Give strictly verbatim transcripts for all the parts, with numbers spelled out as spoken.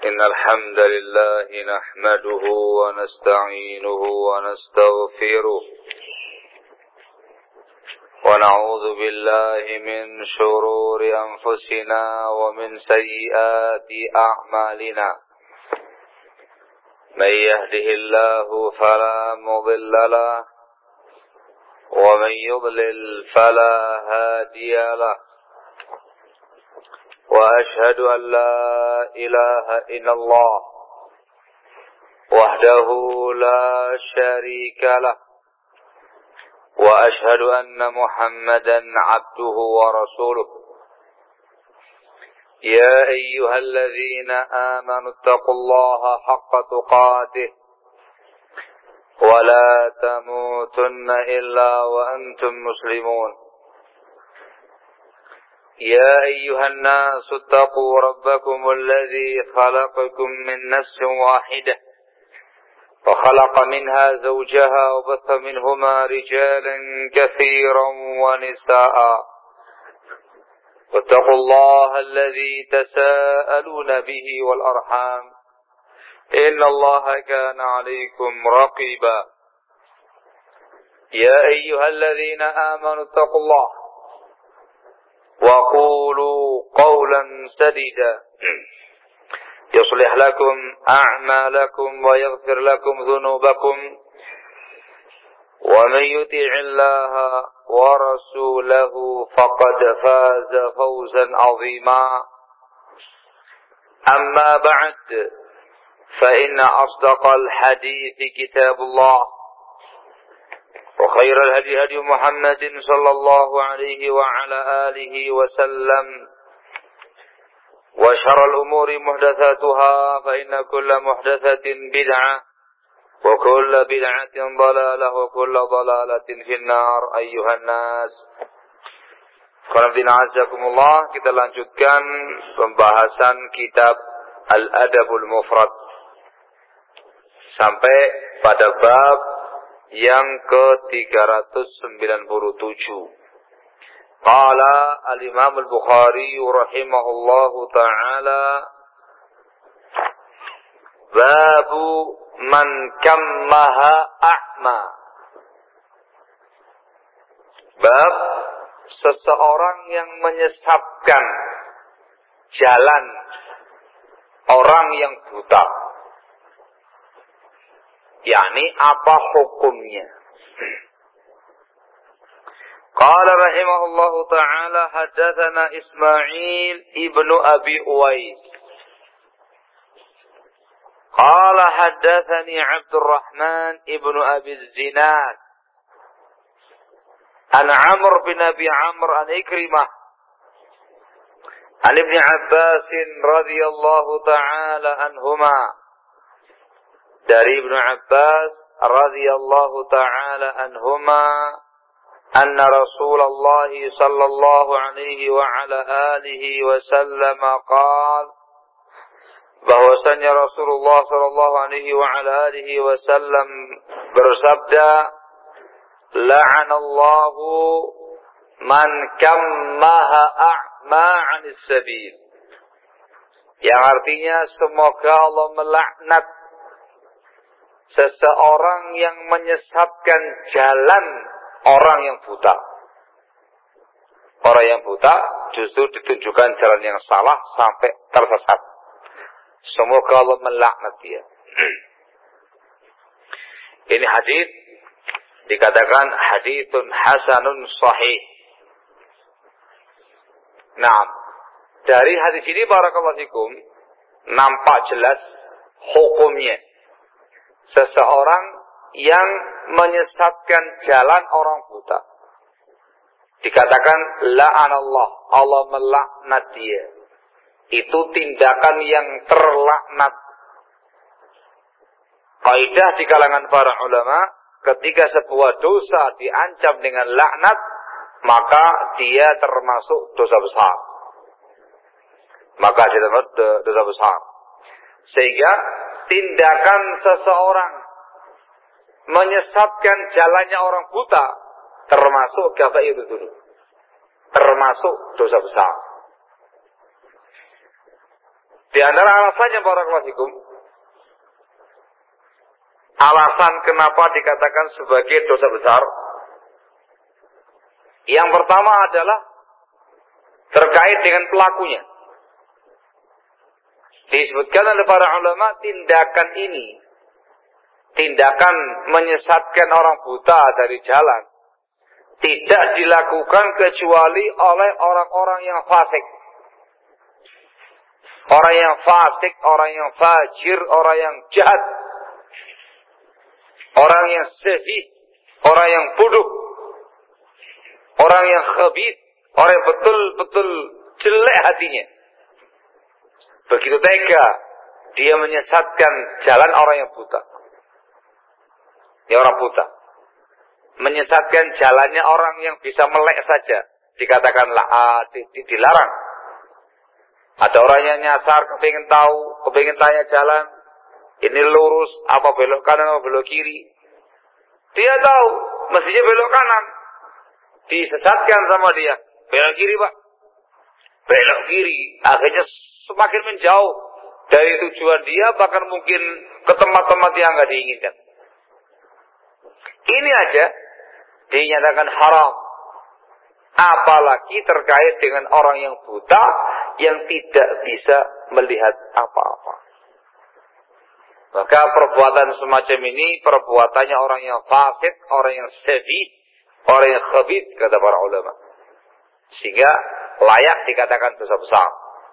إن الحمد لله نحمده ونستعينه ونستغفره ونعوذ بالله من شرور أنفسنا ومن سيئات أعمالنا من يهده الله فلا مضل له ومن يضلل فلا هادي له وأشهد أن لا إله إلا الله وحده لا شريك له وأشهد أن محمدا عبده ورسوله يا أيها الذين آمنوا اتقوا الله حق تقاته ولا تموتن إلا وأنتم مسلمون يا أيها الناس اتقوا ربكم الذي خلقكم من نفس واحدة وخلق منها زوجها وبث منهما رجالا كثيرا ونساء واتقوا الله الذي تساءلون به والأرحام إن الله كان عليكم رقيبا يا أيها الذين آمنوا اتقوا الله وقولوا قولا سديدا يصلح لكم أعمالكم ويغفر لكم ذنوبكم ومن يطع الله ورسوله فقد فاز فوزا عظيما أما بعد فإن أصدق الحديث كتاب الله وخير الهدي هدي محمد صلى الله عليه وعلى آله وسلم وشر الأمور محدثاتها فإن كل محدثة بدعة وكل بدعة ضلالة وكل ضلالة في النار أيها الناس. Alhamdulillah, kita lanjutkan pembahasan kitab Al-Adabul Mufrad sampai pada bab yang ke tiga ratus sembilan puluh tujuh. Qala al-Imam al-Bukhari rahimahullahu ta'ala babu man kammaha a'ma. Bab seseorang yang menyesatkan jalan orang yang buta. yakni apa hukumnya? Qala rahimahullahu ta'ala haddatsana Ismail ibnu Abi Uwais. Qala haddatsani Abdurrahman ibnu Abi Zinad. An Amr bin Abi Amr an Ikrimah. An Ibn Abbas radhiyallahu ta'ala anhuma. Dari Ibnu Abbas radhiyallahu ta'ala anhuma anna Rasulullah sallallahu alaihi wa ala alihi wasallam qala bahwasanya Rasulullah sallallahu alaihi wa ala alihi wasallam bersabda la'anallahu man kammaha a'ma 'anis sabil, yang artinya semoga Allah melaknat seseorang yang menyesatkan jalan orang yang buta. Orang yang buta justru ditunjukkan jalan yang salah sampai tersesat. Semoga Allah melaknat dia. Ini hadis dikatakan haditsun hasanun sahih. Nah, dari hadis ini barakallahu fikum nampak jelas hukumnya. Seseorang yang menyesatkan jalan orang buta dikatakan la'anallah, Allah melaknat dia. Itu tindakan yang terlaknat. Kaidah di kalangan para ulama, ketika sebuah dosa diancam dengan laknat, maka dia termasuk dosa besar. Maka dia termasuk dosa besar. Sehingga tindakan seseorang menyesatkan jalannya orang buta termasuk kabairud dzunub, termasuk dosa besar. Di antara alasannya barakallahu fikum, alasan kenapa dikatakan sebagai dosa besar, yang pertama adalah terkait dengan pelakunya. Disebutkan oleh para ulama, tindakan ini, tindakan menyesatkan orang buta dari jalan, tidak dilakukan kecuali oleh orang-orang yang fasik. Orang yang fasik, orang yang fajir, orang yang jahat, orang yang sahih, orang yang bodoh, orang yang khabith, orang yang betul-betul jelek hatinya. Begitu tega dia menyesatkan jalan orang yang buta. Ya, orang buta menyesatkan jalannya orang yang bisa melek saja, dikatakanlah ah, di, di, dilarang. Ada orang yang nyasar, kepingin tahu, kepingin tanya jalan, ini lurus, apa belok kanan, apa belok kiri. Dia tahu, mestinya belok kanan. Disesatkan sama dia, belok kiri pak, belok kiri. Akhirnya semakin menjauh dari tujuan dia, bahkan mungkin ke tempat-tempat yang nggak diinginkan. Ini aja dinyatakan haram. Apalagi terkait dengan orang yang buta yang tidak bisa melihat apa-apa. Maka perbuatan semacam ini perbuatannya orang yang fasik, orang yang sedih, orang yang khabith, kata para ulama. Sehingga layak dikatakan dosa besar.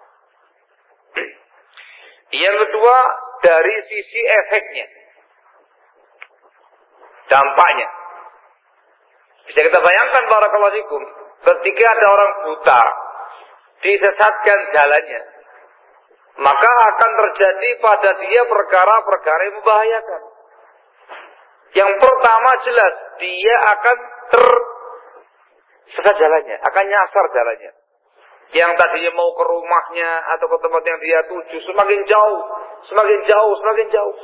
Yang kedua, dari sisi efeknya, dampaknya. Bisa kita bayangkan barakallahu fikum, ketika ada orang buta disesatkan jalannya, maka akan terjadi pada dia perkara-perkara yang membahayakan. Yang pertama jelas, dia akan tersesat jalannya, akan nyasar jalannya. Yang tadinya mau ke rumahnya atau ke tempat yang dia tuju, semakin jauh, semakin jauh, semakin jauh.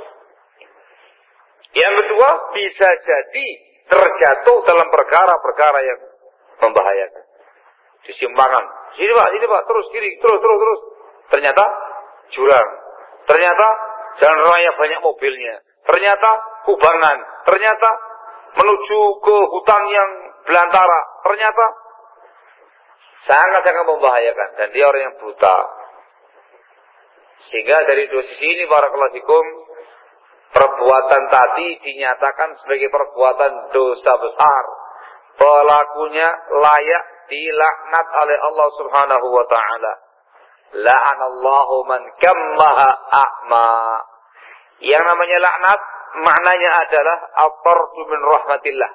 Yang kedua, bisa jadi terjatuh dalam perkara-perkara yang membahayakan. Disimpangan, sini pak, sini pak, terus kiri, terus, terus, terus. Ternyata jurang. Ternyata jalan raya banyak mobilnya. Ternyata kubangan. Ternyata menuju ke hutan yang belantara. Ternyata sangat-sangat membahayakan. Dan dia orang yang buta. Sehingga dari dua sisi ini barakallahu fikum, perbuatan tadi dinyatakan sebagai perbuatan dosa besar. Pelakunya layak dilaknat oleh Allah Subhanahu wa taala. La'anallahu man kammaha a'ma. Yang namanya laknat maknanya adalah at-tardu min rahmatillah.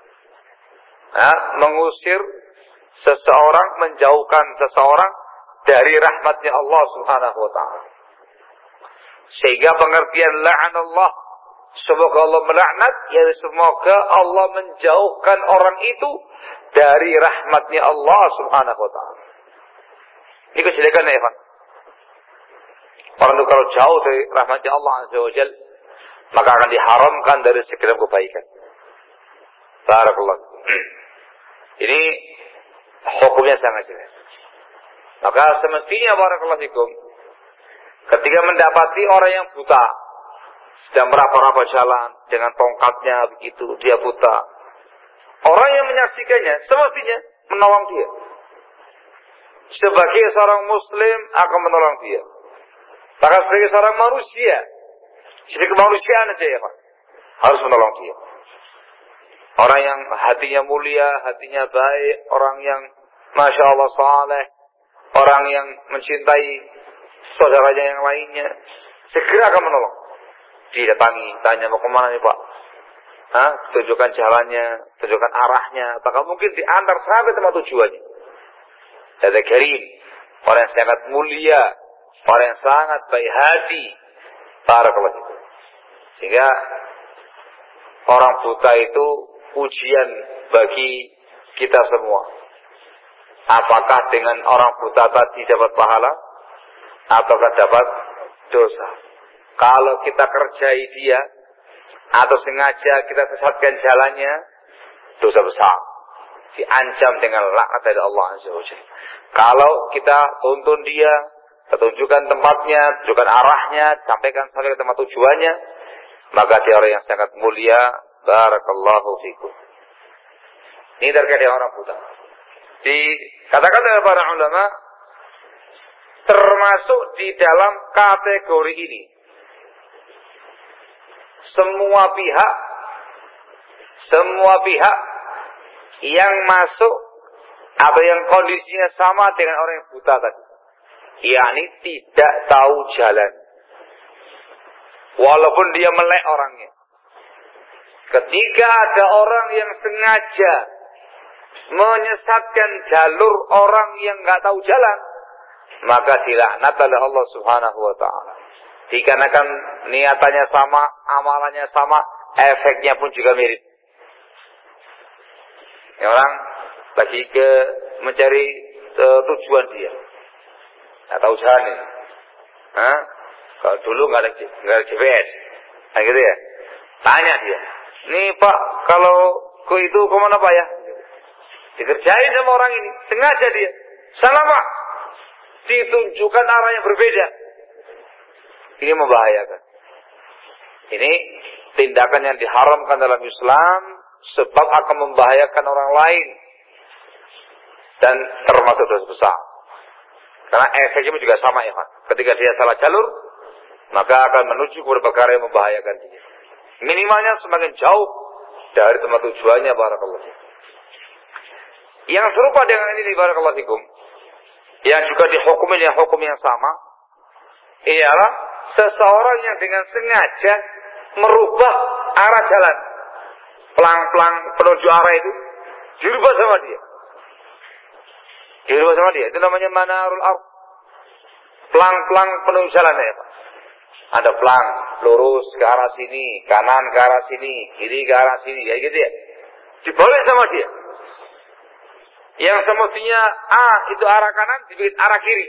Nah, mengusir seseorang, menjauhkan seseorang dari rahmatnya Allah Subhanahu wa taala. Sehingga pengertian la'anallah, semoga Allah melaknat, ya semoga Allah menjauhkan orang itu dari rahmatnya Allah Subhanahu wa taala. Ini kejelekan ya, Pak. Orang itu kalau jauh dari rahmatnya Allah Azza wa Jalla, maka akan diharamkan dari segala kebaikan. Barakallah. Ini hukumnya sangat jelas. Maka semestinya barakallahu fikum, ketika mendapati orang yang buta sedang meraba-raba jalan dengan tongkatnya begitu, dia buta, orang yang menyaksikannya semestinya menolong dia. Sebagai seorang muslim akan menolong dia. Maka sebagai seorang manusia, sebagai kemanusiaan aja ya Pak, harus menolong dia. Orang yang hatinya mulia, hatinya baik, orang yang Masya Allah saleh, orang yang mencintai saudaranya yang lainnya, segera akan menolong. Didatangi, tanya mau kemana nih Pak? Hah? Tunjukkan jalannya, tunjukkan arahnya, apakah mungkin diantar sampai tempat tujuannya. Ada karim, orang yang sangat mulia, orang yang sangat baik hati, barakallahu fikum. Sehingga orang buta itu ujian bagi kita semua. Apakah dengan orang buta tadi dapat pahala ataukah dapat dosa? Kalau kita kerjai dia atau sengaja kita sesatkan jalannya, dosa besar, diancam dengan laknat dari Allah Azza wa Jalla. Kalau kita tuntun dia, tunjukkan tempatnya, tunjukkan arahnya, sampaikan sampai ke tempat tujuannya, maka dia orang yang sangat mulia. Barakallahu fikum. Ini terkait dengan orang buta. Dikatakan oleh para ulama, termasuk di dalam kategori ini, semua pihak, semua pihak yang masuk atau yang kondisinya sama dengan orang yang buta tadi, yakni tidak tahu jalan, walaupun dia melek orangnya. Ketika ada orang yang sengaja menyesatkan jalur orang yang nggak tahu jalan, maka dilaknat oleh Allah Subhanahu wa taala. Dikarenakan niatannya sama, amalannya sama, efeknya pun juga mirip. Ya, orang lagi ke mencari uh, tujuan dia, nggak tahu jalan ini. Hah? Kalau dulu nggak ada nggak ada G P S, nah gitu ya. Tanya dia, nih Pak, kalau ke itu kemana Pak ya? Dikerjain sama orang ini, sengaja dia. Salah Pak, ditunjukkan arah yang berbeda. Ini membahayakan. Ini tindakan yang diharamkan dalam Islam, sebab akan membahayakan orang lain dan termasuk dosa besar. Karena efeknya juga sama ya Pak. Ketika dia salah jalur, maka akan menuju kepada perkara yang membahayakan dia. Minimalnya semakin jauh dari tempat tujuannya. Barakallahu fikum. Yang serupa dengan ini, barakallahu fikum, yang juga dihukumi dengan hukum yang sama, ialah seseorang yang dengan sengaja merubah arah jalan, pelang-pelang menuju arah itu, dirubah sama dia. Dirubah sama dia. Itu namanya manarul ardh. Pelang-pelang penuju jalan ya Pak. Ada pelang, lurus ke arah sini, kanan ke arah sini, kiri ke arah sini, ya gitu ya. Dibalik sama dia. Yang semestinya A itu arah kanan, dibikin arah kiri.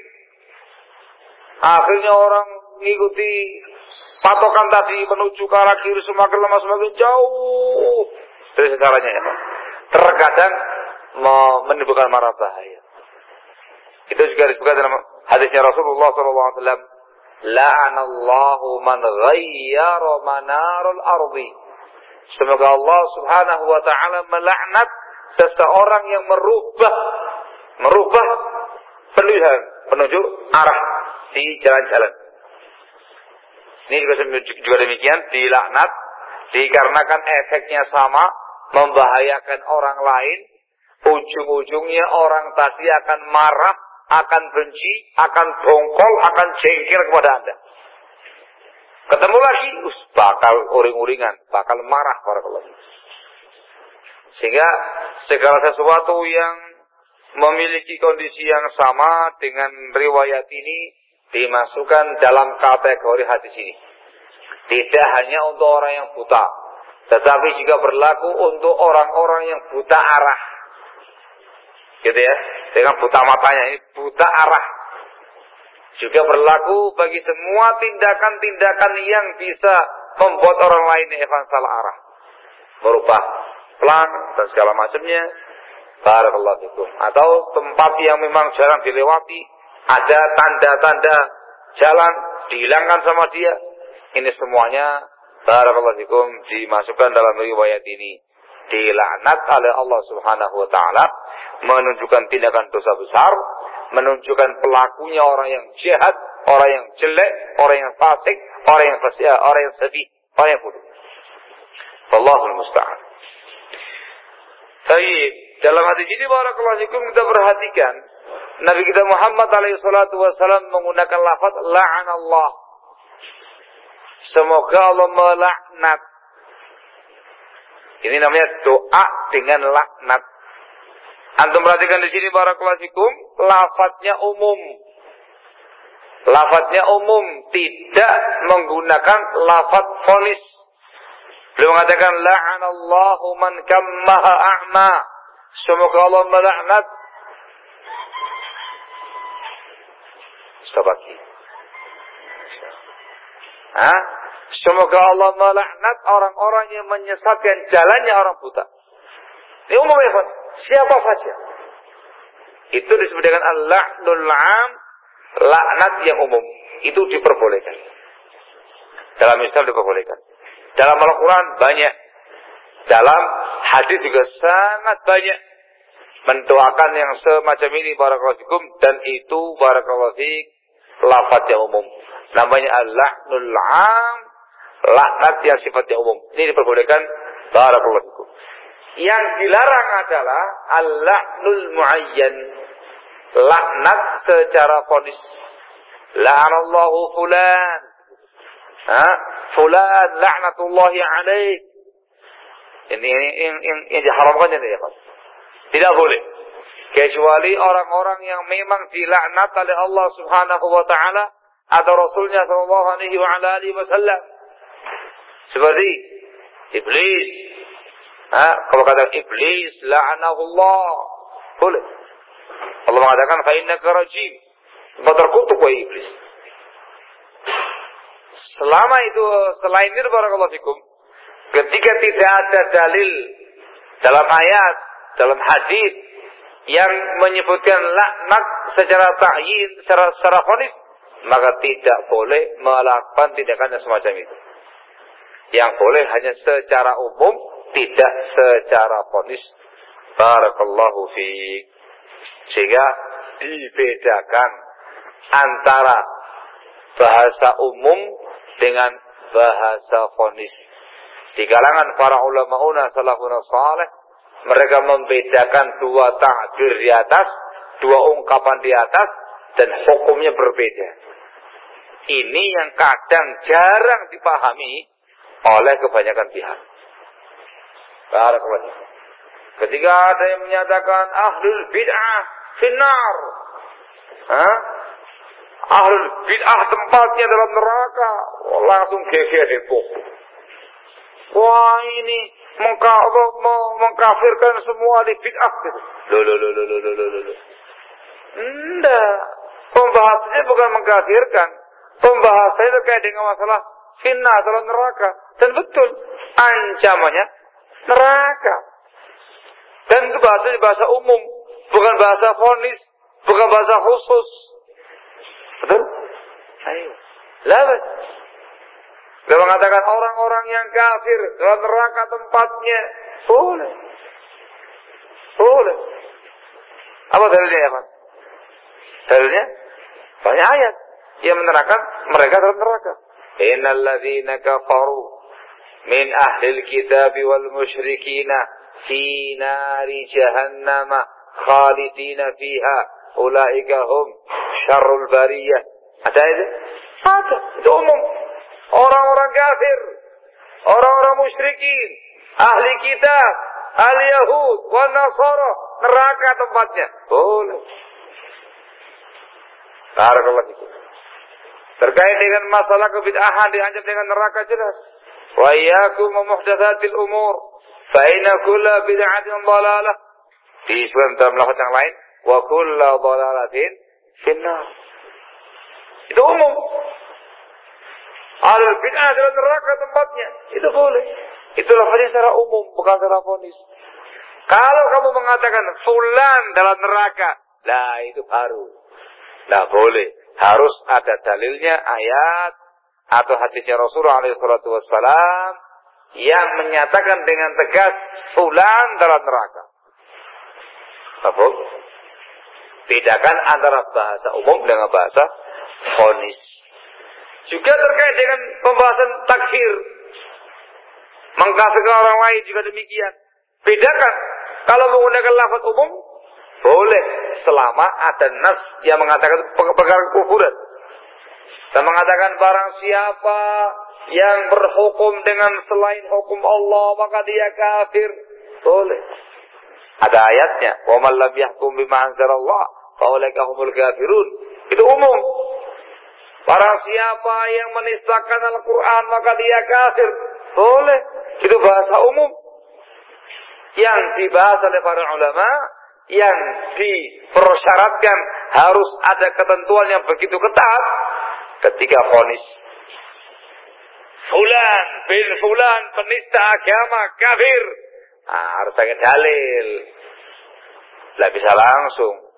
Akhirnya orang mengikuti patokan tadi menuju ke arah kiri, semakin lama semakin jauh dari segalanya ya Pak. Terkadang menimbulkan mara bahaya. Itu juga disebutkan dalam hadisnya Rasulullah sallallahu alaihi wasallam, la'anallahu man ghayyara manarul ardi. Semoga Allah Subhanahu wa taala melaknat seseorang yang merubah merubah pilihan menuju arah di jalan-jalan. Ini juga juga demikian, dilaknat dikarenakan efeknya sama, membahayakan orang lain. Ujung-ujungnya orang tadi akan marah, akan benci, akan dongkol, akan jengkel kepada Anda. Ketemu lagi, us, bakal uring-uringan, bakal marah barakallahu. Sehingga segala sesuatu yang memiliki kondisi yang sama dengan riwayat ini dimasukkan dalam kategori hadis ini. Tidak hanya untuk orang yang buta, tetapi juga berlaku untuk orang-orang yang buta arah. Gitu ya, dengan buta matanya, ini buta arah. Juga berlaku bagi semua tindakan-tindakan yang bisa membuat orang lain evan salah arah, merubah pelang dan segala macamnya. Barakallahu fikum. Atau tempat yang memang jarang dilewati, ada tanda-tanda jalan dihilangkan sama dia. Ini semuanya barakallahu fikum dimasukkan dalam riwayat ini. Dilaknat oleh Allah Subhanahu wa taala, menunjukkan tindakan dosa besar, menunjukkan pelakunya orang yang jahat, orang yang jelek, orang yang fasik, orang yang fasik, orang yang sedih, orang yang bodoh. Wallahul musta'an. Baik, dalam hadis ini barakallahu fikum kita perhatikan Nabi kita Muhammad alaihi salatu wasallam menggunakan lafaz la'anallah. Semoga Allah melaknat. Ini namanya doa dengan laknat. Antum perhatikan di sini barakallahu fikum, lafadznya umum. Lafadznya umum, tidak menggunakan lafadz fonis. Beliau mengatakan la'anallahu man kammaha a'ma. Semoga Allah melaknat. Stop lagi. Hah? Semoga Allah melaknat orang-orang yang menyesatkan jalannya orang buta. Ini umum ya, siapa saja. Itu disebut dengan al-la'nul 'am laknat yang umum itu diperbolehkan. Dalam Islam diperbolehkan. Dalam Al-Quran banyak. Dalam hadis juga sangat banyak. Mendoakan yang semacam ini barakallahu fikum. Dan itu barakallahu fik lafaz yang umum. Namanya al-la'nul 'am. Laknat yang sifatnya umum. Ini diperbolehkan barakallahu fikum. Yang dilarang adalah al-la'nul mu'ayyan. Laknat secara vonis. La'anallahu fulan. Ha? Fulan la'natullahi alaih. Ini ini yang yang, yang diharamkan ini ya Pak. Tidak boleh. Kecuali orang-orang yang memang dilaknat oleh Allah Subhanahu wa taala atau Rasulnya sallallahu alaihi wa ala alihi wasallam. Seperti iblis. Ha? Kalau kata iblis la'anahullah. Boleh. Allah mengatakan fa innaka rajim. Engkau terkutuk wahai iblis. Selama itu selain itu barakallahu fikum, ketika tidak ada dalil dalam ayat, dalam hadis yang menyebutkan laknat secara ta'yin, secara secara vonis, maka tidak boleh melakukan tindakan yang semacam itu. Yang boleh hanya secara umum, tidak secara vonis. Barakallahu fiik. Sehingga dibedakan antara bahasa umum dengan bahasa vonis. Di kalangan para ulama salafun saleh, mereka membedakan dua takbir di atas, dua ungkapan di atas, dan hukumnya berbeda. Ini yang kadang jarang dipahami oleh kebanyakan pihak. Barakallahu. Ketika ada yang menyatakan ahlul bid'ah finnar, Hah? Ahlul bid'ah tempatnya dalam neraka, langsung geger heboh. Wah ini mengka mengkafirkan semua ahli bid'ah gitu. Loh loh loh loh loh loh loh loh. Enggak. Pembahasannya bukan mengkafirkan. Pembahasannya terkait dengan masalah finnar dalam neraka. Dan betul ancamannya neraka. Dan itu bahasanya bahasa umum, bukan bahasa vonis, bukan bahasa khusus. Betul? Ayo. Lawan. Dia mengatakan orang-orang yang kafir dalam neraka tempatnya. Boleh. Boleh. Apa dalilnya ya, Mas? Dalilnya banyak ayat yang menerangkan mereka dalam neraka. Innal ladzina kafaru min ahlil kitab wal musyrikina fi nari jahannam khalidina fiha ulaika hum syarrul bariyah. Ada itu? Ada. Itu umum. Orang-orang kafir, orang-orang musyrikin, ahli kitab, ahli Yahud, wa Nasara, neraka tempatnya. Boleh. Barakallahu fikum. Terkait dengan masalah kebid'ahan diancam dengan neraka jelas. Wa iyyakum wa muhdatsatil umur, fa inna kulla bid'atin dhalalah. Disebutkan dalam lafaz yang lain, wa kullu dhalalatin finnar. Itu umum. Ahlul bid'ah dalam neraka tempatnya. Itu boleh. Itu lafaznya secara umum, bukan secara vonis. Kalau kamu mengatakan fulan dalam neraka, lah itu baru. Nah boleh. Harus ada dalilnya ayat atau hadisnya Rasulullah alaihi salatu wassalam yang menyatakan dengan tegas fulan dalam neraka. Apa? Bedakan antara bahasa umum dengan bahasa vonis. Juga terkait dengan pembahasan takfir, mengkafirkan orang lain juga demikian. Bedakan. Kalau menggunakan lafaz umum boleh selama ada nas yang mengatakan perkara kufuran. Dan mengatakan barang siapa yang berhukum dengan selain hukum Allah maka dia kafir. Boleh. Ada ayatnya, "Wa man lam yahkum bima anzalallah fa ulaika humul kafirun." Itu umum. Barang siapa yang menistakan Al-Quran maka dia kafir. Boleh. Itu bahasa umum. Yang dibahas oleh para ulama, yang dipersyaratkan harus ada ketentuan yang begitu ketat ketika vonis. Fulan bin fulan penista agama kafir. Nah, harus pakai dalil. Tidak bisa langsung.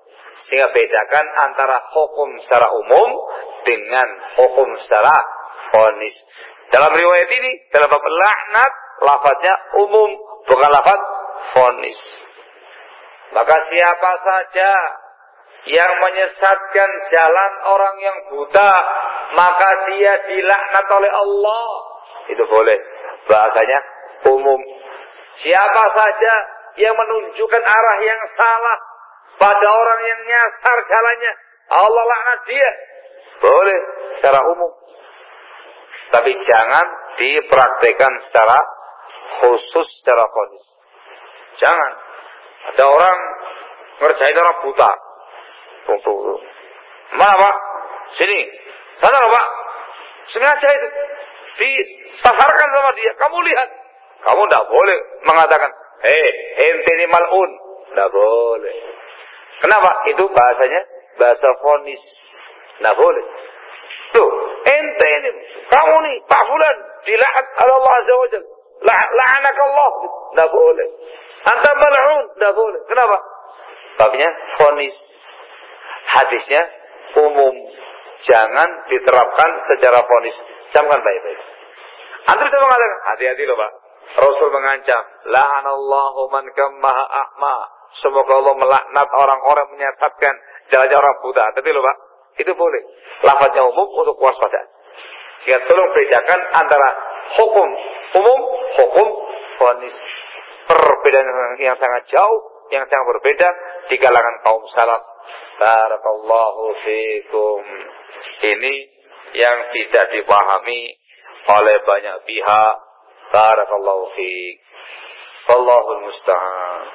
Sehingga bedakan antara hukum secara umum dengan hukum secara vonis. Dalam riwayat ini, dalam bab laknat, lafaznya umum, bukan lafaz vonis. Maka siapa saja yang menyesatkan jalan orang yang buta, maka dia dilaknat oleh Allah. Itu boleh. Bahasanya umum. Siapa saja yang menunjukkan arah yang salah pada orang yang nyasar jalannya, Allah laknat dia. Boleh secara umum. Tapi jangan dipraktekkan secara khusus, secara vonis. Jangan. Ada orang ngerjain orang buta. Tuh, tuh, tuh. Mana Pak? Sini. Sana loh Pak. Sengaja itu. Disasarkan sama dia. Kamu lihat. Kamu tidak boleh mengatakan, hei, ente ini mal'un. Tidak boleh. Kenapa? Itu bahasanya bahasa vonis. Tidak boleh. Tuh, ente ini, kamu nih, Pak Fulan, dilaknat oleh Allah Azza wa Jalla. La'anakallah. Tidak boleh. Anta mal'un. Tidak boleh. Kenapa? Babnya vonis. Hadisnya umum. Jangan diterapkan secara vonis. Camkan baik-baik. Anda bisa mengatakan, hati-hati loh Pak. Rasul mengancam, la'anallahu man kammaha a'ma. Semoga Allah melaknat orang-orang menyesatkan jalannya orang buta. Tapi loh Pak, itu boleh. Lafaznya umum untuk waspadaan. Sehingga tolong bedakan antara hukum umum, hukum vonis. Perbedaan yang sangat jauh, yang sangat berbeda di kalangan kaum salaf. Barakallahu fikum. Ini yang tidak dipahami oleh banyak pihak. Barakallahu fik. Wallahul musta'an.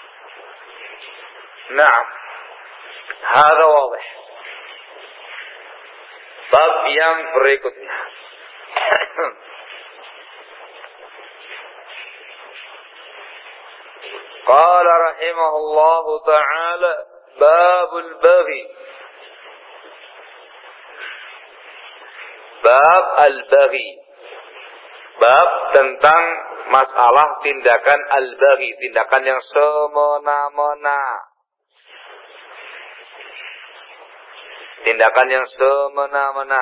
Naam. Hada wadih. Bab yang berikutnya. Qala rahimahullahu ta'ala babul baghi. Bab al-baghi. Bab tentang masalah tindakan al-baghi, tindakan yang semena-mena. Tindakan yang semena-mena.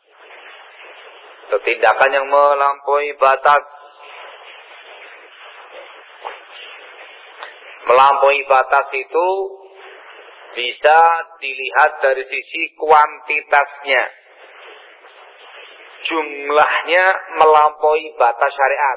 Tindakan yang melampaui batas. Melampaui batas itu bisa dilihat dari sisi kuantitasnya. Jumlahnya melampaui batas syariat.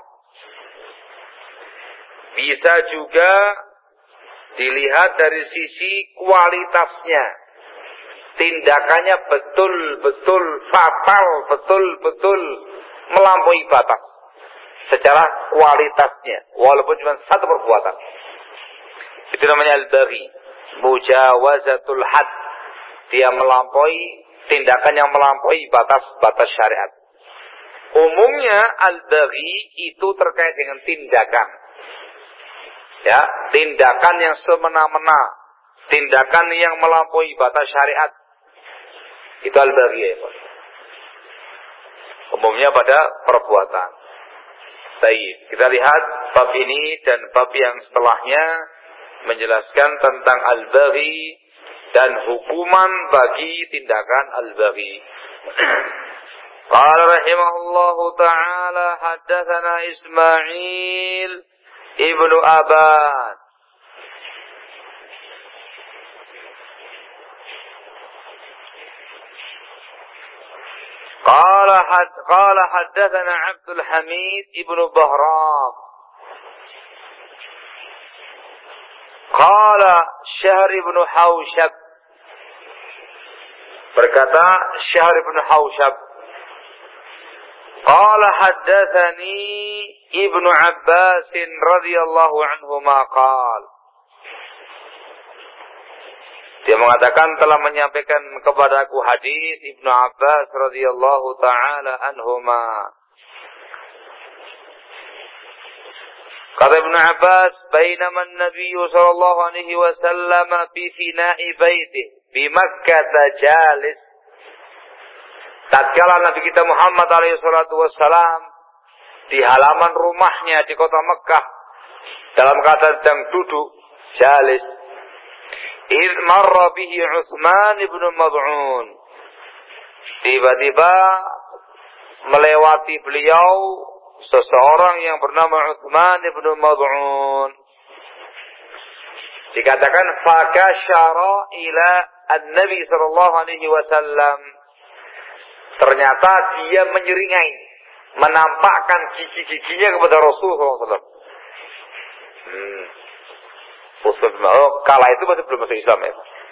Bisa juga dilihat dari sisi kualitasnya. Tindakannya betul-betul fatal, betul-betul melampaui batas. Secara kualitasnya. Walaupun cuma satu perbuatan. Itu namanya al-baghi. Mujawazatul had. Dia melampaui, tindakan yang melampaui batas-batas syariat. Umumnya al-baghi itu terkait dengan tindakan. Ya, tindakan yang semena-mena, tindakan yang melampaui batas syariat. Itu al-baghi ya, Pak. Umumnya pada perbuatan. Baik, kita lihat bab ini dan bab yang setelahnya menjelaskan tentang al-baghi dan hukuman bagi tindakan al-baghi. Qala rahimahullahu ta'ala haddatsana Ismail ibnu Aban. Qala had qala haddatsana Abdul Hamid ibnu Bahram. Qala Syahr ibn Haushab. Berkata Syahr ibn Haushab. Qala haddatsani Ibnu Abbas radhiyallahu anhuma qala. Dia mengatakan telah menyampaikan kepadaku hadis Ibnu Abbas radhiyallahu taala anhuma. Kata Ibnu Abbas, "Bainama an-nabiy sallallahu alaihi wasallam fi fina'i baitihi bi Makkah jalis." Tatkala Nabi kita Muhammad alaihi salatu wasallam di halaman rumahnya di kota Mekah dalam keadaan sedang duduk, jalis. Idh marra bihi Utsman ibn Mad'un. Tiba-tiba melewati beliau seseorang yang bernama Utsman ibn Mad'un. Dikatakan fakasyara ila an-nabi sallallahu alaihi wasallam. Ternyata dia menyeringai, menampakkan gigi-giginya kepada Rasulullah sallallahu alaihi wasallam. Hmm. Oh, kala itu masih belum masuk Islam ya.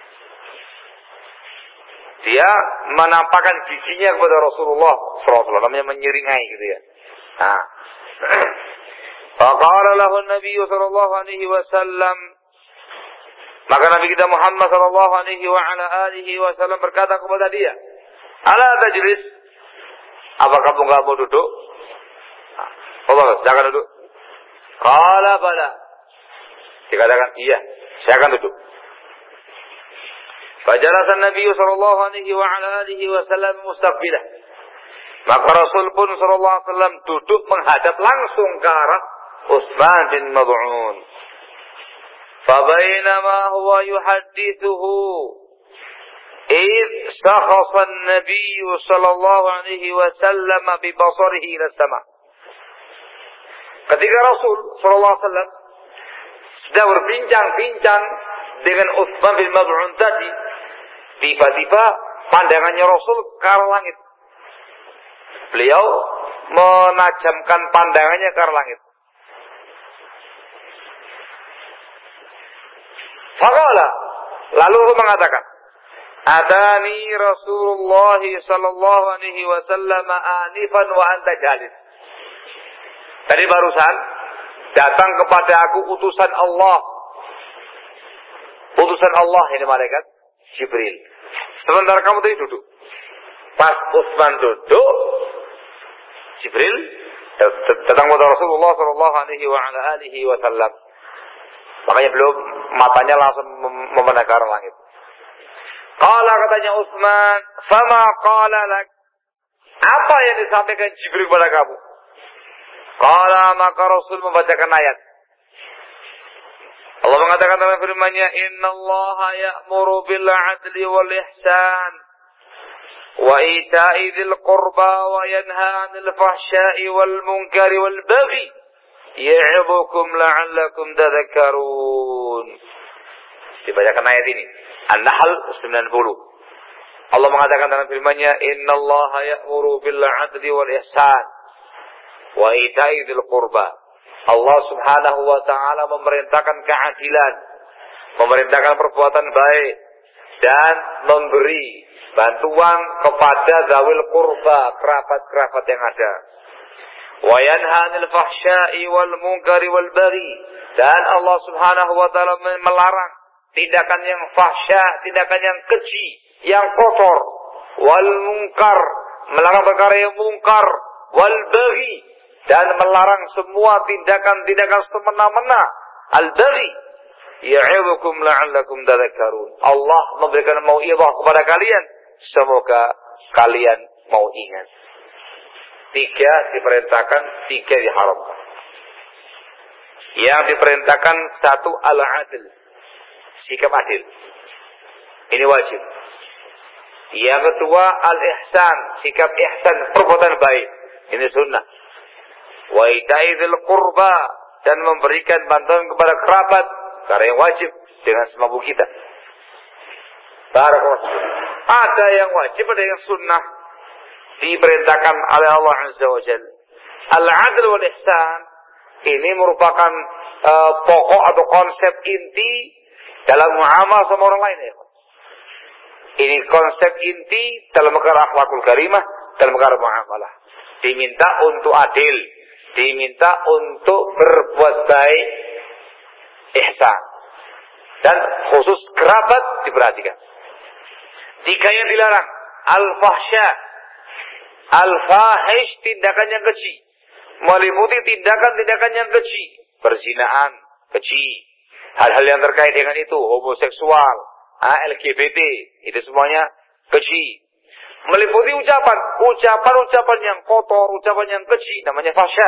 Dia menampakkan giginya kepada Rasulullah sallallahu alaihi wasallam, namanya menyeringai gitu ya. Nah. Faqala lahu an-nabiy sallallahu alaihi wasallam, maka Nabi kita Muhammad sallallahu alaihi wa ala alihi wasallam berkata kepada dia, "Ala tajlis? Apa kamu enggak mau duduk?" Allah, jangan duduk. Qala bala. Dikatakan, "Iya, saya akan duduk." Fajalasa Nabi sallallahu alaihi wa ala alihi wasallam mustaqbilah. Maka Rasul pun sallallahu alaihi wasallam duduk menghadap langsung ke arah Utsman bin Mad'un. Fabainama huwa yuhaddithuhu إذ شخص النبي صلى الله عليه وسلم ببصره إلى السماء. Ketika Rasul sallallahu alaihi wasallam sedang berbincang-bincang dengan Utsman bin Mad'un tadi, tiba-tiba pandangannya Rasul ke arah langit. Beliau menajamkan pandangannya ke arah langit. Faqala, lalu mengatakan, "Atani Rasulullah sallallahu alaihi wasallam anifan wa anta jalis." Tadi barusan datang kepada aku utusan Allah. Utusan Allah ini malaikat Jibril. Sementara kamu tadi duduk. Pas Utsman duduk, Jibril datang kepada Rasulullah sallallahu alaihi wa ala alihi wasallam. Makanya beliau matanya langsung memandang ke arah langit. Qala, katanya Utsman, "Fama qala lak?" Apa yang disampaikan Jibril kepada kamu? Qala, maka Rasul membacakan ayat. Allah mengatakan dalam firman-Nya, "Innallaha ya'muru bil 'adli wal ihsan wa ita'i dzil qurba wa yanha 'anil fahsya'i wal munkari wal baghi ya'idzukum la'allakum tadhakkarun." Dibacakan ayat ini, An-Nahl sembilan puluh. Allah mengatakan dalam firman-Nya, "Innallaha ya'muru bil 'adli wal ihsan wa ita'i dzil qurba." Allah Subhanahu wa taala memerintahkan keadilan, memerintahkan perbuatan baik dan memberi bantuan kepada zawil qurba, kerabat-kerabat yang ada. Wa yanha 'anil fahsya'i wal munkari wal baghi, dan Allah Subhanahu wa taala melarang tindakan yang fahsya, tindakan yang keji, yang kotor, wal munkar, melarang perkara yang mungkar, wal baghi, dan melarang semua tindakan-tindakan semena-mena, al-baghi, ya'idzukum la'allakum tadhakkarun. Allah memberikan mau'izah kepada kalian, semoga kalian mau ingat. Tiga diperintahkan, tiga diharamkan. Yang diperintahkan satu al-adl, sikap adil. Ini wajib. Yang kedua al-ihsan, sikap ihsan, perbuatan baik. Ini sunnah. Wa ita'idzil qurba, dan memberikan bantuan kepada kerabat, karena yang wajib dengan semampu kita. Barakallahu. Ada yang wajib, ada yang sunnah, diperintahkan oleh Allah Azza wa Jalla. Al-adl wal ihsan ini merupakan uh, pokok atau konsep inti dalam muamalah sama orang lain ya. Ini konsep inti dalam perkara akhlakul karimah, dalam perkara muamalah. Diminta untuk adil, diminta untuk berbuat baik, ihsan. Dan khusus kerabat diperhatikan. Tiga yang dilarang, al-fahsya, al-fahish, tindakan yang keji, meliputi tindakan-tindakan yang keji, perzinaan, keji, hal-hal yang terkait dengan itu, homoseksual, L G B T, itu semuanya keji. Meliputi ucapan, ucapan-ucapan yang kotor, ucapan yang keji, namanya fahsya.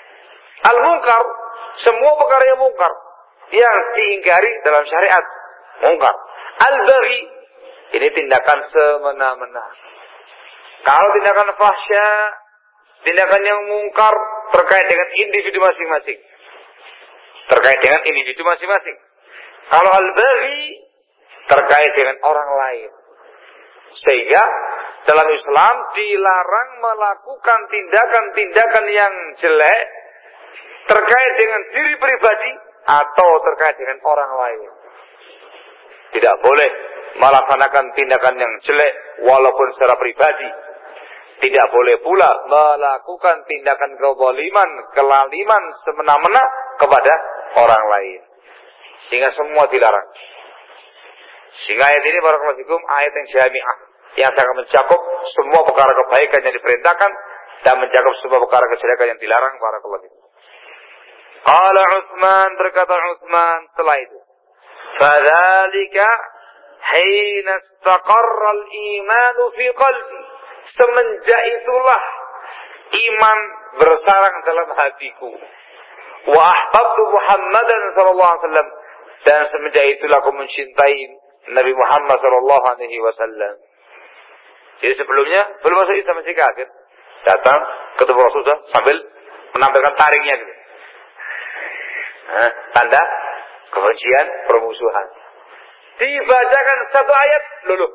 Al-munkar, semua perkara yang mungkar, yang diingkari dalam syariat. mungkar. Al-baghi, ini tindakan semena-mena. Kalau tindakan fahsya, tindakan yang mungkar terkait dengan individu masing-masing. Terkait dengan individu masing-masing. Kalau al-baghi terkait dengan orang lain. Sehingga dalam Islam dilarang melakukan tindakan-tindakan yang jelek terkait dengan diri pribadi atau terkait dengan orang lain. Tidak boleh melaksanakan tindakan yang jelek walaupun secara pribadi. Tidak boleh pula melakukan tindakan kezaliman, kelaliman semena-mena kepada orang lain. Sehingga semua dilarang. Sehingga ayat ini barakallahu fikum ayat yang jami'ah, yang sangat mencakup semua perkara kebaikan yang diperintahkan dan mencakup semua perkara kejelekan yang dilarang. Barakallahu fikum. Qala Utsman, berkata Utsman setelah itu, "Fadzalika hina istaqarra al-iman fi qalbi." Semenjak itulah iman bersarang dalam hatiku. Wa ahbabtu Muhammadan sallallahu alaihi wasallam, dan semenjak itulah aku mencintai Nabi Muhammad sallallahu alaihi wasallam. Jadi sebelumnya belum masuk Islam, masih kafir. Datang ketemu Rasulullah sambil menampilkan taringnya gitu. Nah, tanda kebencian, permusuhan. Dibacakan satu ayat, luluh.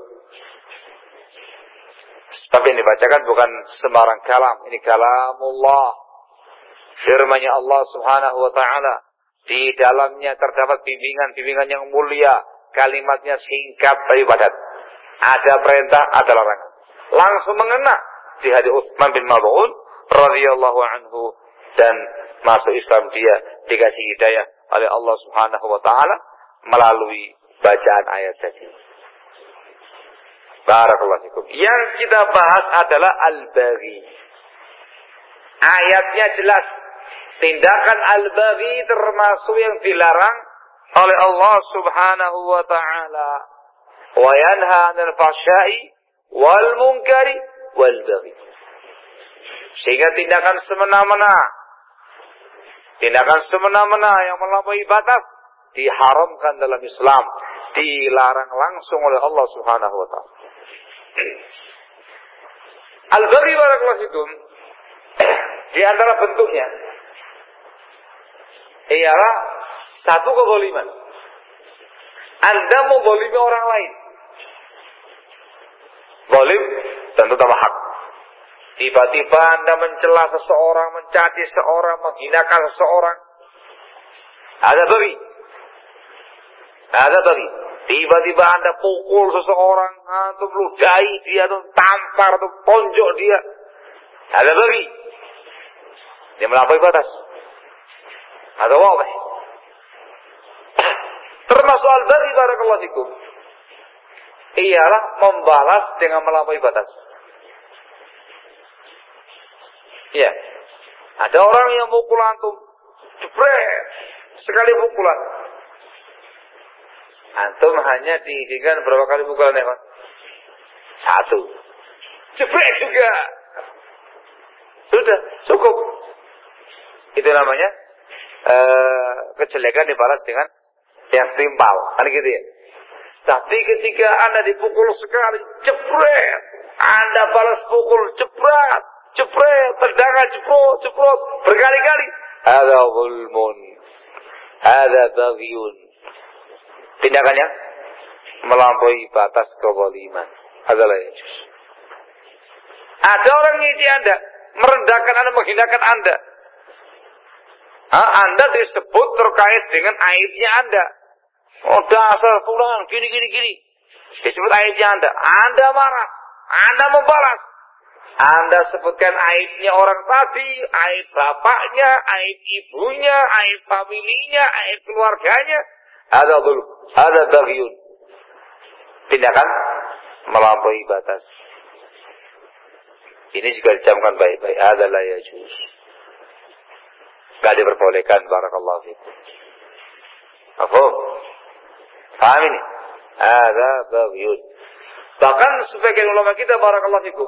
Tapi yang dibacakan bukan sembarang kalam. Ini kalamullah. Firman-Nya Allah Subhanahu wa taala. Di dalamnya terdapat bimbingan-bimbingan yang mulia. Kalimatnya singkat tapi padat. Ada perintah, ada larangan. Langsung mengena di hati Utsman bin Maz'un radhiyallahu anhu, dan masuk Islam dia, dikasih hidayah oleh Allah Subhanahu wa taala melalui bacaan ayat tadi. Barakallahu fikum. Yang kita bahas adalah al-baghi. Ayatnya jelas. Tindakan al-baghi termasuk yang dilarang oleh Allah Subhanahu wa taala. Wa yanha 'anil fahsya'i wal munkari wal baghi. Sehingga tindakan semena-mena, tindakan semena-mena yang melampaui batas diharamkan dalam Islam, dilarang langsung oleh Allah Subhanahu wa taala. Al-baghi barakallahu fikum, di antara bentuknya ialah satu kezaliman. Anda menzalimi orang lain. Zalim tentu tanpa hak. Tiba-tiba Anda mencela seseorang, mencaci seseorang, menghinakan seseorang. Ada baghi. Ada baghi. Tiba-tiba Anda pukul seseorang, atau meludahi dia, atau tampar, atau ponjok dia. Ada baghi. Dia melampaui batas. Ada wabah. Termasuk al-baghi barakallahu fikum ialah membalas dengan melampaui batas. Ya. Ada orang yang mukul antum, jebret, sekali pukulan. Antum hanya diizinkan berapa kali pukulan ya, Pak? Satu. Jebret juga. Sudah, cukup. Itu namanya uh, kejelekan dibalas dengan yang timpal. Kan gitu ya. Tapi ketika Anda dipukul sekali, jebret, Anda balas pukul, jebret, jebret, tendangan, jeprot, jeprot, berkali-kali. Ada zulmun, ada baghiyun. Tindakannya melampaui batas kezaliman. Adalah yang juz. Ada orang ngisi Anda, merendahkan Anda, menghinakan Anda. Ha, Anda disebut terkait dengan aibnya Anda. Oh, dasar pulang, gini, gini, gini. Disebut aibnya Anda. Anda marah. Anda membalas. Anda sebutkan aibnya orang tadi, aib bapaknya, aib ibunya, aib familinya, aib keluarganya. Ada dulu, ada baghiyun. Tindakan melampaui batas. Ini juga dicamkan baik-baik. Ada la yajuz. Gak diperbolehkan. Barakallahu fikum. Apa? Paham ini? Ada baghiyun. Bahkan sebagian ulama kita barakallahu fikum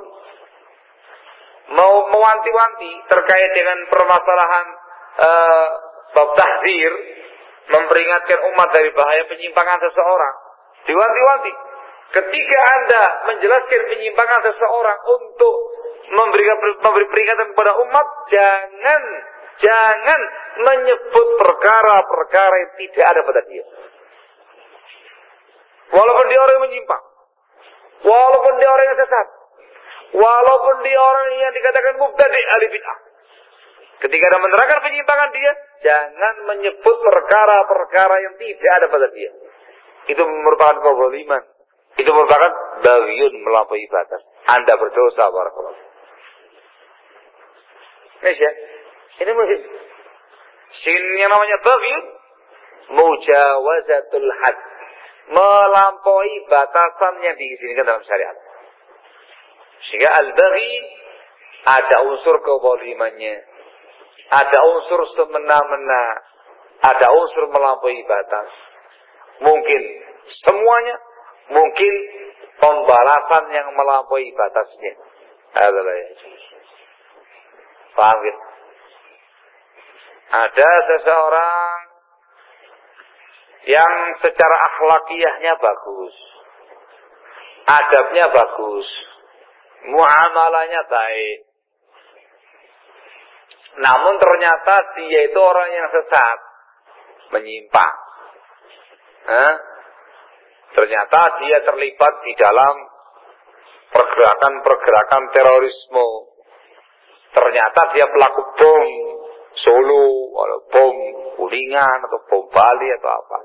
mau mewanti-wanti terkait dengan permasalahan uh, bab tahzir, memperingatkan umat dari bahaya penyimpangan seseorang. Diwanti-wanti. Ketika Anda menjelaskan penyimpangan seseorang untuk memberikan memberi peringatan kepada umat, jangan jangan menyebut perkara-perkara yang tidak ada pada dia. Walaupun dia orang yang menyimpang, walaupun dia orang yang sesat, walaupun dia orang yang dikatakan mubtadi' ahli bid'ah. Ketika Anda menerangkan penyimpangan dia, jangan menyebut perkara-perkara yang tidak ada pada dia. Itu merupakan kezaliman. Itu merupakan baghiyun, melampaui batas. Anda berdosa, barakallahu. Ya, ini mungkin. Sin yang namanya baghiyun, mujawazatul had, melampaui batasan yang diizinkan dalam syariat. Sehingga al-baghi ada unsur kezalimannya, ada unsur semena-mena, ada unsur melampaui batas. Mungkin semuanya, mungkin pembalasan yang melampaui batasnya. Adalah ya. Paham gitu? Ada seseorang yang secara akhlakiyahnya bagus, adabnya bagus, muamalahnya baik. Namun ternyata dia itu orang yang sesat, menyimpang. Hah? Ternyata dia terlibat di dalam pergerakan-pergerakan terorisme. Ternyata dia pelaku bom Solo, atau bom Kuningan, atau bom Bali, atau apa.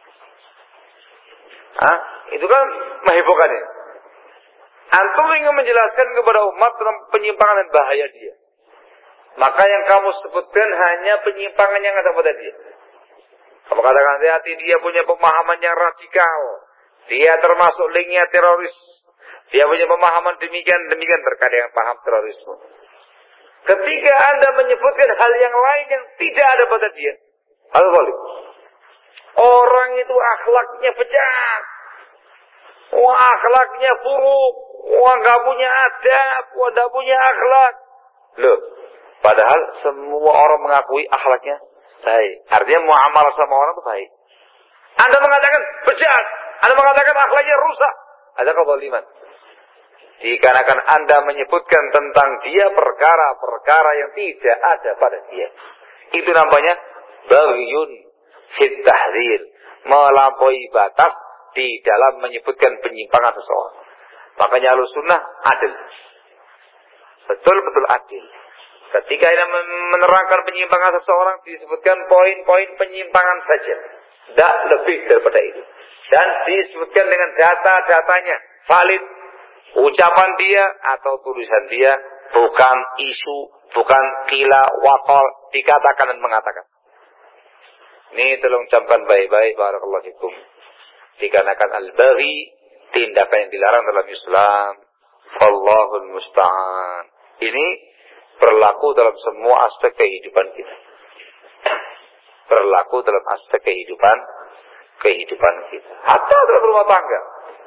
Hah? Itu kan menghebohkan ya. Antum ingin menjelaskan kepada umat tentang penyimpangan dan bahaya dia. Maka yang kamu sebutkan hanya penyimpangan yang ada pada dia. Kamu katakan hati-hati, dia punya pemahaman yang radikal. Dia termasuk linknya teroris. Dia punya pemahaman demikian-demikian terkait dengan paham terorisme. Ketika Anda menyebutkan hal yang lain yang tidak ada pada dia, hal boleh. Orang itu akhlaknya bejat. Wah, akhlaknya buruk. Wah, nggak punya adab. Wah, nggak punya akhlak. Loh, padahal semua orang mengakui akhlaknya baik. Artinya muamalah sama orang itu baik. Anda mengatakan bejat. Anda mengatakan akhlaknya rusak. Ada kezaliman. Dikarenakan Anda menyebutkan tentang dia perkara-perkara yang tidak ada pada dia. Itu namanya baghyun fit tahdzir, melampaui batas di dalam menyebutkan penyimpangan seseorang. Makanya Ahlussunnah adil. Betul-betul adil. Ketika Anda menerangkan penyimpangan seseorang, disebutkan poin-poin penyimpangan saja. Tidak lebih daripada itu. Dan disebutkan dengan data-datanya valid. Ucapan dia atau tulisan dia, bukan isu, bukan kila, wakol, dikatakan dan mengatakan. Ini tolong camkan baik-baik, barakallahu fikum. Dikarenakan al-baghi, tindakan yang dilarang dalam Islam. Wallahul musta'an. Ini berlaku dalam semua aspek kehidupan kita. Berlaku dalam aspek kehidupan kehidupan kita. Hatta dalam rumah tangga.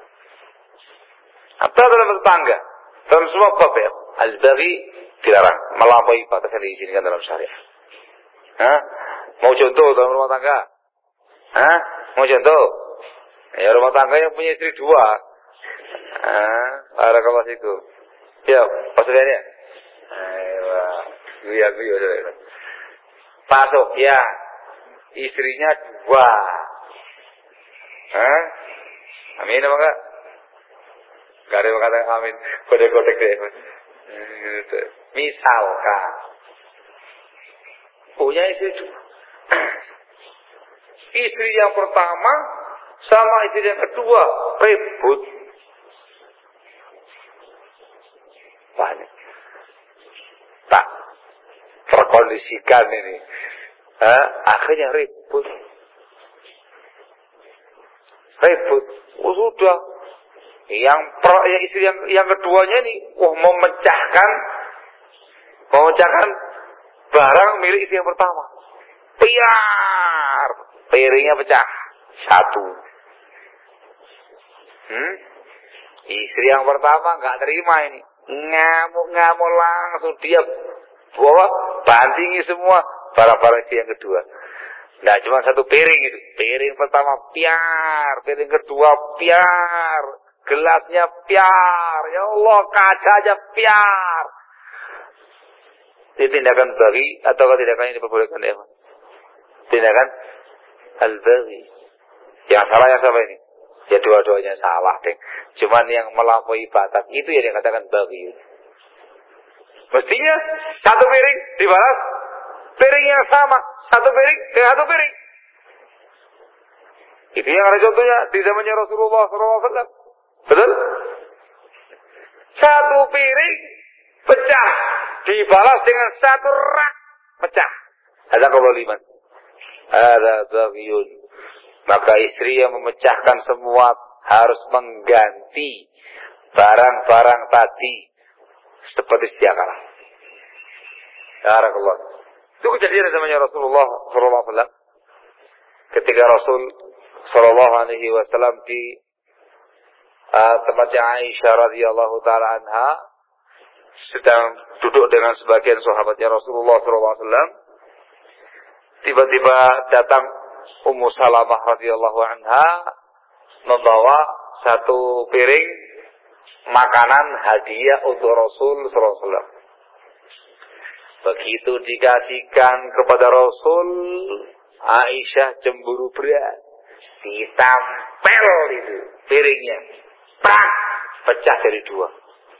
Hatta dalam tetangga, dalam semua bab ya, al-baghi dilarang, melampaui batas yang diizinkan dalam syariat. Hah? Mau contoh dalam rumah tangga? Hah? Mau contoh? Ya, rumah tangga yang punya istri dua. Hah? Barakallahu fikum. Ya, maksudnya. Ayo, guya guya. Pak Sofyan, istrinya dua. Hah? Amin apa enggak? Gak ada yang kata amin. Kode-kode deh. Misalkan punya istri dua. Istri yang pertama sama istri yang kedua ribut. Banyak. Tak terkondisikan ini. Eh, akhirnya ribut. Ribut. Oh, sudah. Yang pro, yang istri yang yang keduanya ini, wah, mau memecahkan, mau memecahkan barang milik istri yang pertama. Piar, piringnya pecah satu. Hmm? Istri yang pertama nggak terima ini, ngamuk-ngamuk langsung dia bawa bantingi semua barang-barang istri yang kedua. Nah, cuma satu piring itu. Piring pertama piar, piring kedua piar, gelasnya piar. Ya Allah, kacanya piar. Ini tindakan baghi atau tindakan yang diperbolehkan ya? Tindakan al-baghi. Yang salah yang siapa ini? Ya dua-duanya salah, deh. Cuman yang melampaui batas itu yang dikatakan baghi. Mestinya satu piring dibalas piring yang sama, satu piring dengan satu piring. Itu yang ada contohnya di zamannya Rasulullah shallallahu alaihi wasallam. Betul? Satu piring pecah dibalas dengan satu rak pecah. Ada kezaliman. Ada baghiyun. Maka istri yang memecahkan semua harus mengganti barang-barang tadi seperti sedia kala. Barakallah. Itu kejadian zamannya Rasulullah sallallahu alaihi wasallam. Ketika Rasul sallallahu alaihi wasallam di uh, tempatnya Aisyah radhiyallahu taala anha sedang duduk dengan sebagian sahabatnya Rasulullah sallallahu alaihi wasallam, tiba-tiba datang Ummu Salamah radhiyallahu anha membawa satu piring makanan hadiah untuk Rasul sallallahu alaihi wasallam. Begitu dikasihkan kepada Rasul, Aisyah cemburu berat. Ditampel itu piringnya. Prak, pecah jadi dua.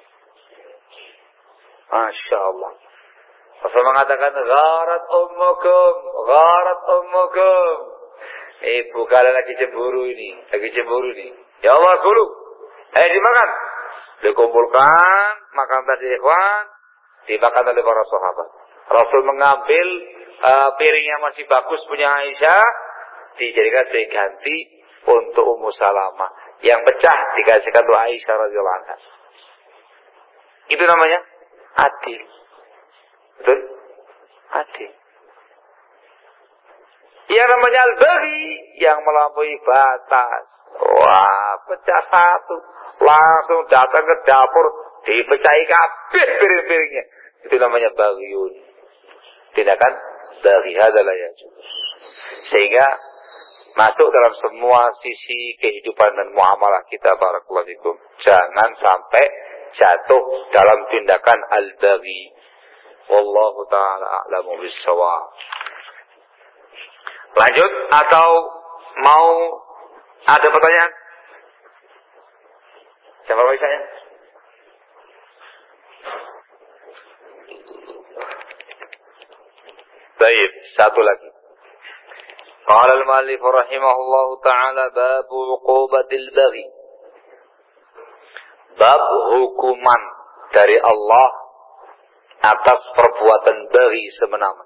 Masya Allah. Rasul mengatakan, gharat ummukum, gharat ummukum. Ibu kalian lagi cemburu ini, lagi cemburu ini. Ya Allah, dulu. Ayo dimakan. Dikumpulkan, makan tadi ikhwan, dimakan oleh para sahabat. Rasul mengambil uh, piring yang masih bagus punya Aisyah, dijadikan sebagai ganti untuk Ummu Salamah. Yang pecah dikasihkan untuk Aisyah radhiyallahu anha. Itu namanya adil. Betul? Adil. Yang namanya al-baghi, yang melampaui batas. Wah, pecah satu, langsung datang ke dapur, dipecahi kabeh piring-piringnya. Itu namanya baghiyun. Tindakan baghi hadalah ya. Sehingga masuk dalam semua sisi kehidupan dan muamalah kita, barakallahu fikum. Jangan sampai jatuh dalam tindakan al-baghi. Wallahu ta'ala a'lamu bis-shawab. Lanjut atau mau ada pertanyaan? Siapa misalnya? Baik, satu lagi. Qala al-mu'allif rahimahullahu ta'ala bab 'uqubatil baghi. Bab hukuman dari Allah atas perbuatan baghi semena-mena.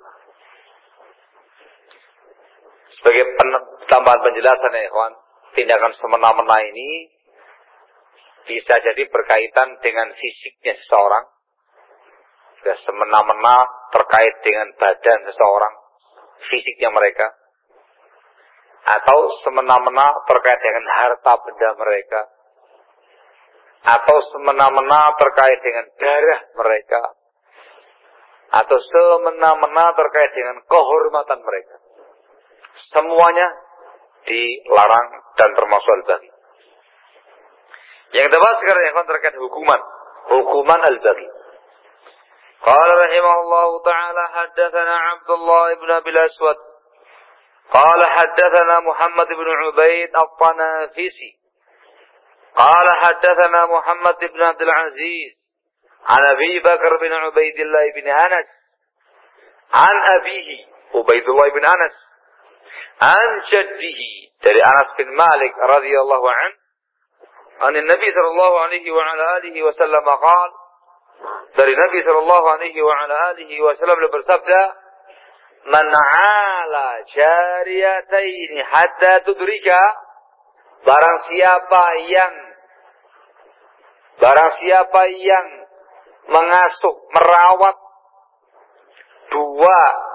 Sebagai tambahan penjelasan ya ikhwan, tindakan semena-mena ini bisa jadi berkaitan dengan fisiknya seseorang. Ya, semena-mena terkait dengan badan seseorang, fisiknya mereka. Atau semena-mena terkait dengan harta benda mereka. Atau semena-mena terkait dengan darah mereka. Atau semena-mena terkait dengan kehormatan mereka. Semuanya dilarang dan termasuk al-baghi. Yang kita bahas sekarang yang terkait hukuman. Hukuman al-baghi. Qala rahimahullahu ta'ala haddathana Abdullah ibn Abil Aswad. Qala haddathana Muhammad ibn Ubaid al-Tanafisi. Qala haddathana Muhammad ibn Abdul Aziz. An Abi Bakar bin Ubaidillah ibn Anas. An abihi Ubaidullah ibn Anas. An jaddihi dari Anas bin Malik radhiyallahu an an Nabi sallallahu alaihi wa ala alihi wasallam qaal dari Nabi sallallahu alaihi wa ala alihi wasallam bersabda man 'ala jariyataini hatta tudrika barang siapa yang barang siapa yang mengasuh merawat dua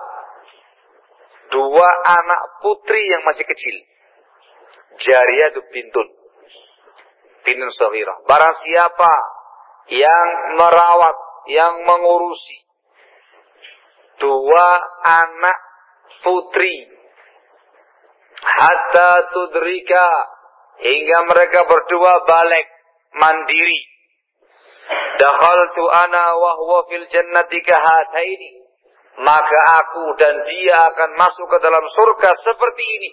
Dua anak putri yang masih kecil. Jariyah itu bintun. Bintun saghirah. Barang siapa yang merawat, yang mengurusi dua anak putri hatta tudrika, hingga mereka berdua balik mandiri. Dakhaltu ana wa huwa fil jannati kahataini, maka aku dan dia akan masuk ke dalam surga seperti ini.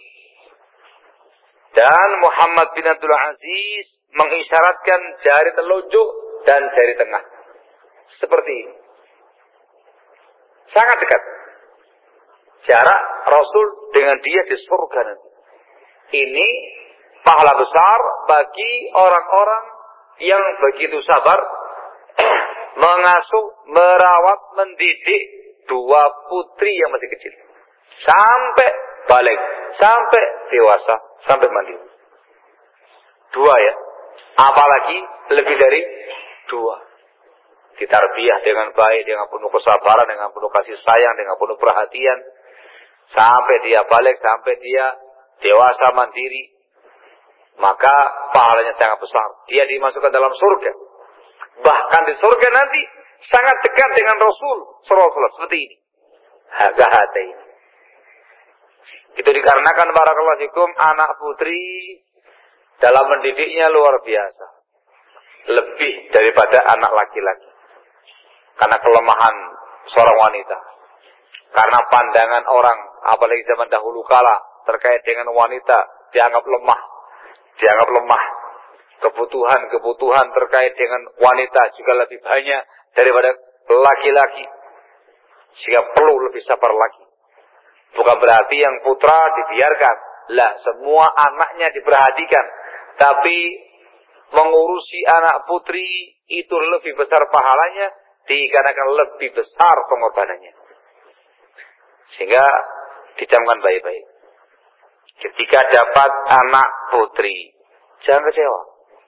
Dan Muhammad bin Abdul Aziz mengisyaratkan jari telunjuk dan jari tengah seperti ini. Sangat dekat jarak Rasul dengan dia di surga nanti. Ini pahala besar bagi orang-orang yang begitu sabar mengasuh, merawat, mendidik dua putri yang masih kecil sampai balik, sampai dewasa, sampai mandiri. Dua ya, apalagi lebih dari dua. Ditarbiyah dengan baik, dengan penuh kesabaran, dengan penuh kasih sayang, dengan penuh perhatian, sampai dia balik, sampai dia dewasa mandiri, maka pahalanya sangat besar. Dia dimasukkan dalam surga. Bahkan di surga nanti sangat dekat dengan Rasul sallallahu alaihi wasallam seperti ini. Hagahate ini. Itu dikarenakan barakallahu fikum anak putri dalam mendidiknya luar biasa. Lebih daripada anak laki-laki. Karena kelemahan seorang wanita. Karena pandangan orang, apalagi zaman dahulu kala, terkait dengan wanita dianggap lemah. Dianggap lemah. Kebutuhan-kebutuhan terkait dengan wanita juga lebih banyak daripada laki-laki. Sehingga perlu lebih sabar lagi. Bukan berarti yang putra dibiarkan. Lah, semua anaknya diperhatikan. Tapi mengurusi anak putri itu lebih besar pahalanya, dikarenakan lebih besar pengorbanannya. Sehingga dicamkan baik-baik. Ketika dapat anak putri, jangan kecewa.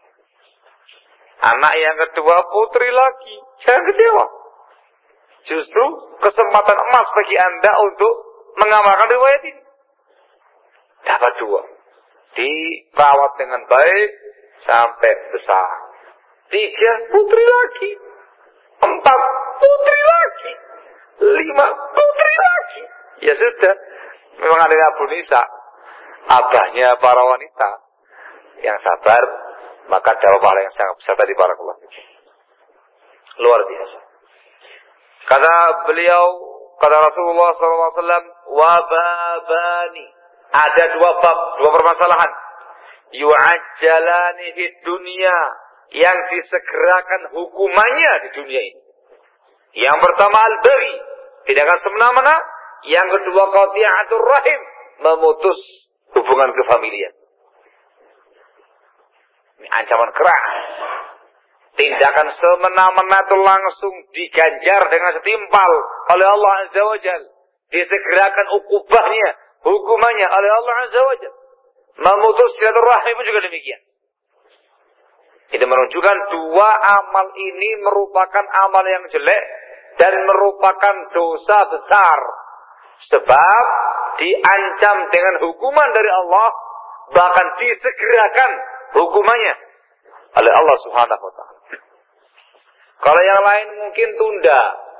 Anak yang kedua putri lagi, jangan kecewa. Justru kesempatan emas bagi Anda untuk mengamalkan riwayat ini. Dapat dua, dirawat dengan baik sampai besar. Tiga, putri lagi. Empat, putri lagi. Lima, putri lagi. Ya sudah, memang ada Abu Nisa, abahnya para wanita yang sabar, maka dapat pahala yang sangat besar tadi barakallahu fikum. Luar biasa. Kata beliau, kata Rasulullah sallallahu alaihi wasallam, wababani, ada dua bab, dua permasalahan. Yu'ajjalani di dunia, yang disegerakan hukumannya di dunia ini. Yang pertama al-baghi, tindakan semena-mena. Yang kedua qati'atur rahim, memutus hubungan kefamilian. Ini ancaman keras. Tindakan semena-mena itu langsung diganjar dengan setimpal oleh Allah Azza wa Jalla. Disegerakan ukubahnya, hukumannya oleh Allah Azza wa Jalla. Memutus silaturahim juga demikian. Itu menunjukkan dua amal ini merupakan amal yang jelek dan merupakan dosa besar. Sebab diancam dengan hukuman dari Allah, bahkan disegerakan hukumannya oleh Allah Subhanahu wa taala. Kalau yang lain mungkin tunda.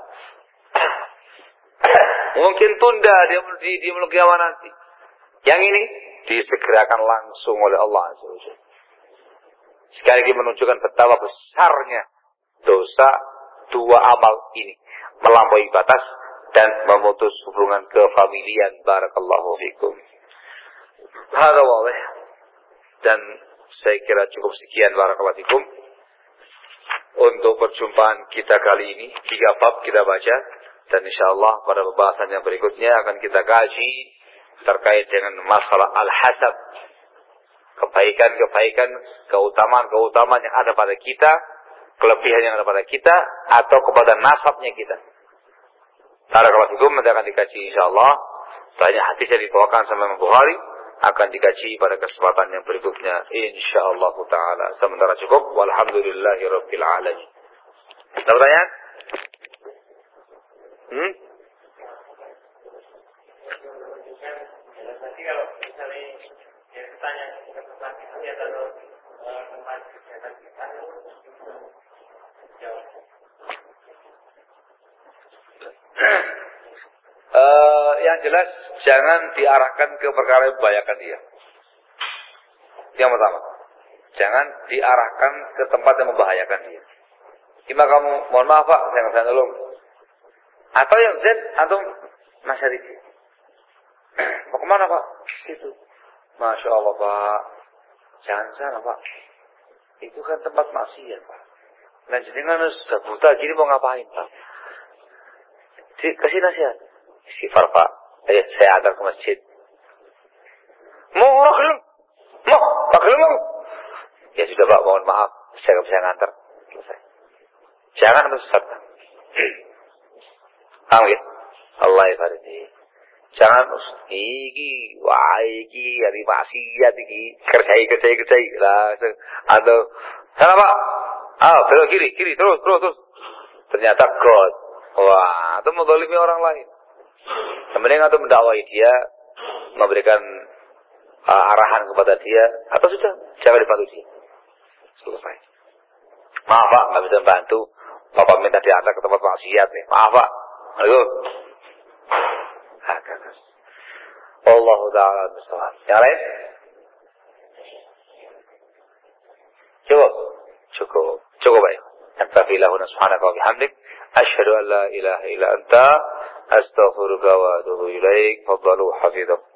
Mungkin tunda dia di di kiamat nanti. Yang ini disegerakan langsung oleh Allah Azza wa Jalla. Sekali lagi menunjukkan betapa besarnya dosa dua amal ini, melampaui batas dan memutus hubungan kefamilian. Barakallahu fikum. Hada wadih. Dan saya kira cukup sekian barakallahu fikum untuk perjumpaan kita kali ini. Tiga bab kita baca dan insyaallah pada pembahasan yang berikutnya akan kita kaji terkait dengan masalah al-hasab, kebaikan-kebaikan, keutamaan-keutamaan yang ada pada kita, kelebihan yang ada pada kita, atau kepada nasabnya kita. Barakallahu fikum, nanti akan dikaji insyaallah. Banyak hadis yang dibawakan sama Imam Bukhari akan dikaji pada kesempatan yang berikutnya insyaallah taala. Sementara cukup, walhamdulillahirabbil alamin. Ada pertanyaan? Hmm? Nanti kalau misalnya ya bertanya ke tempat kita atau tempat kegiatan kita jawab. Uh, yang jelas jangan diarahkan ke perkara yang membahayakan dia. Yang pertama, jangan diarahkan ke tempat yang membahayakan dia. Gimana kamu, mohon maaf Pak, saya nggak tolong. Atau yang Z, atau Mas Arif. Mau kemana Pak? Situ. Masya Allah Pak, jangan sana Pak. Itu kan tempat maksiat Pak. Nah jenengan sudah buta, jadi mau ngapain Pak? Kasih nasihat. Istighfar Pak, ayo saya antar ke masjid. Mau orang gelem? Mau, Pak gelem mau? Ya sudah Pak, mohon maaf, saya nggak bisa ngantar. Selesai. Jangan tersesat. Paham ya? Allah ya Faridi. Jangan iki, wah iki hari maksiat iki, kerjai kerjai kerjai lah. Atau sana Pak, ah belok kiri kiri terus terus terus. Ternyata God, wah itu mendolimi orang lain. Kemudian atau mendakwai dia, memberikan uh, arahan kepada dia, atau sudah jangan dibantu dia. Selesai. Maaf Pak, nggak bisa bantu. Bapak minta diantar ke tempat maksiat ya. Maaf Pak. Ayo. Hakanas. Wallahu ta'ala bishawab. Yang lain? Cukup. Cukup. Cukup baik. Naktafi lahuna subhanaka wa bihamdik. Asyhadu an la ilaha illa anta. Astaghfiruka wa atubu ilaik. Faddalu hafidhakum.